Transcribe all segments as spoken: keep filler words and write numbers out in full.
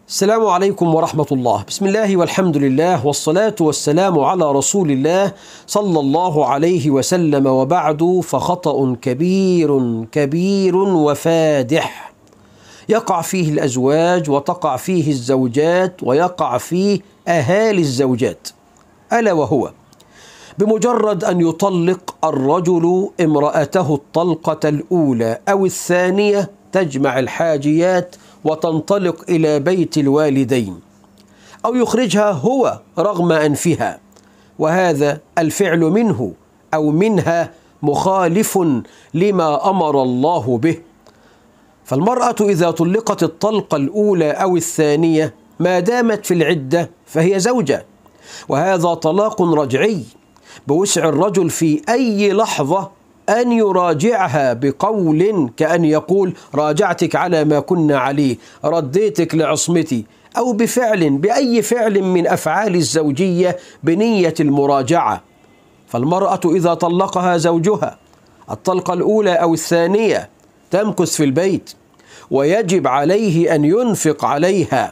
السلام عليكم ورحمة الله. بسم الله والحمد لله والصلاة والسلام على رسول الله صلى الله عليه وسلم، وبعد، فخطأ كبير كبير وفادح يقع فيه الأزواج وتقع فيه الزوجات ويقع فيه أهالي الزوجات، ألا وهو بمجرد أن يطلق الرجل امرأته الطلقة الأولى أو الثانية تجمع الحاجيات وتنطلق إلى بيت الوالدين، أو يخرجها هو رغم أنفها، وهذا الفعل منه أو منها مخالف لما أمر الله به. فالمرأة إذا طلقت الطلقة الأولى أو الثانية ما دامت في العدة فهي زوجة، وهذا طلاق رجعي بوسع الرجل في أي لحظة أن يراجعها بقول كأن يقول: راجعتك على ما كنا عليه، رديتك لعصمتي، أو بفعل بأي فعل من أفعال الزوجية بنية المراجعة. فالمرأة إذا طلقها زوجها الطلقة الأولى أو الثانية تمكث في البيت، ويجب عليه أن ينفق عليها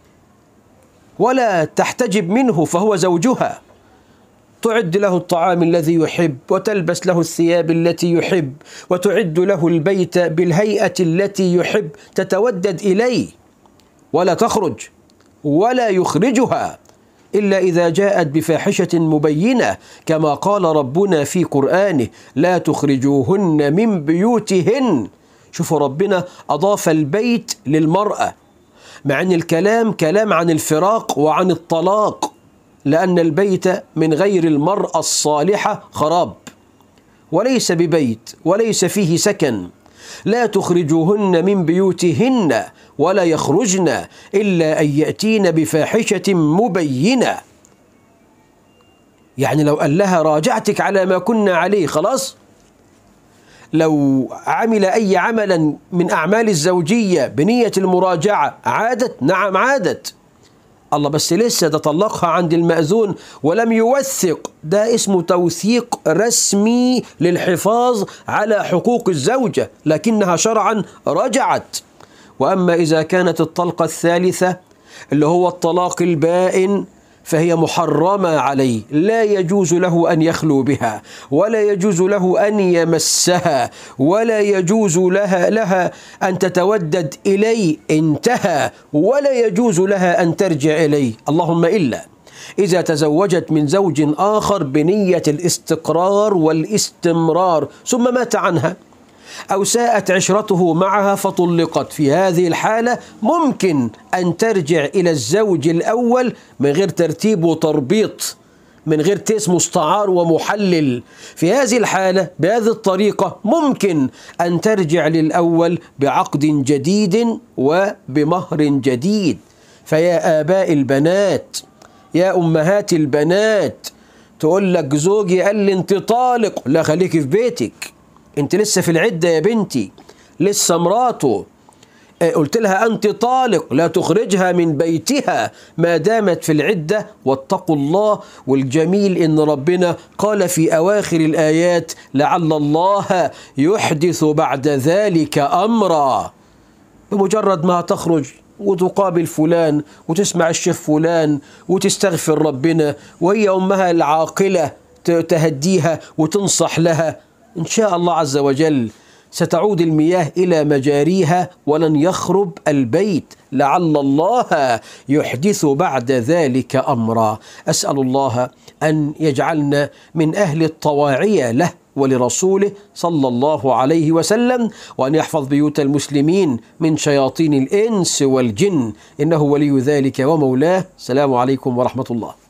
ولا تحتجب منه، فهو زوجها. تعد له الطعام الذي يحب، وتلبس له الثياب التي يحب، وتعد له البيت بالهيئة التي يحب، تتودد إليه، ولا تخرج ولا يخرجها إلا إذا جاءت بفاحشة مبينة، كما قال ربنا في قرآنه: لا تخرجوهن من بيوتهن. شوفوا، ربنا أضاف البيت للمرأة، مع أن الكلام كلام عن الفراق وعن الطلاق، لأن البيت من غير المرأة الصالحة خراب، وليس ببيت وليس فيه سكن. لا تخرجوهن من بيوتهن ولا يخرجن إلا أن يأتين بفاحشة مبينة. يعني لو قال لها: راجعتك على ما كنا عليه، خلاص. لو عمل أي عملا من أعمال الزوجية بنية المراجعة عادت، نعم عادت. الله، بس لسه ده طلقها عند المأذون ولم يوثق، ده اسمه توثيق رسمي للحفاظ على حقوق الزوجة، لكنها شرعا رجعت. وأما إذا كانت الطلقة الثالثة اللي هو الطلاق البائن فهي محرمة عليه، لا يجوز له أن يخلو بها، ولا يجوز له أن يمسها، ولا يجوز لها لها أن تتودد إليه، انتهى. ولا يجوز لها أن ترجع إليه، اللهم إلا إذا تزوجت من زوج آخر بنية الاستقرار والاستمرار ثم مات عنها، أو ساءت عشرته معها فطلقت. في هذه الحالة ممكن أن ترجع إلى الزوج الأول من غير ترتيب وتربيط، من غير تيس مستعار ومحلل. في هذه الحالة بهذه الطريقة ممكن أن ترجع للأول بعقد جديد وبمهر جديد. فيا آباء البنات، يا أمهات البنات، تقول لك: زوجي قال لي أنت طالق. لا، خليكي في بيتك، انت لسه في العدة يا بنتي، لسه مراته. قلت لها أنت طالق، لا تخرجها من بيتها ما دامت في العدة. واتقوا الله. والجميل إن ربنا قال في أواخر الآيات: لعل الله يحدث بعد ذلك أمرا. بمجرد ما تخرج وتقابل فلان وتسمع الشيخ فلان وتستغفر ربنا، وهي أمها العاقلة تهديها وتنصح لها، إن شاء الله عز وجل ستعود المياه إلى مجاريها ولن يخرب البيت. لعل الله يحدث بعد ذلك أمرا. أسأل الله أن يجعلنا من أهل الطواعية له ولرسوله صلى الله عليه وسلم، وأن يحفظ بيوت المسلمين من شياطين الإنس والجن، إنه ولي ذلك ومولاه. السلام عليكم ورحمة الله.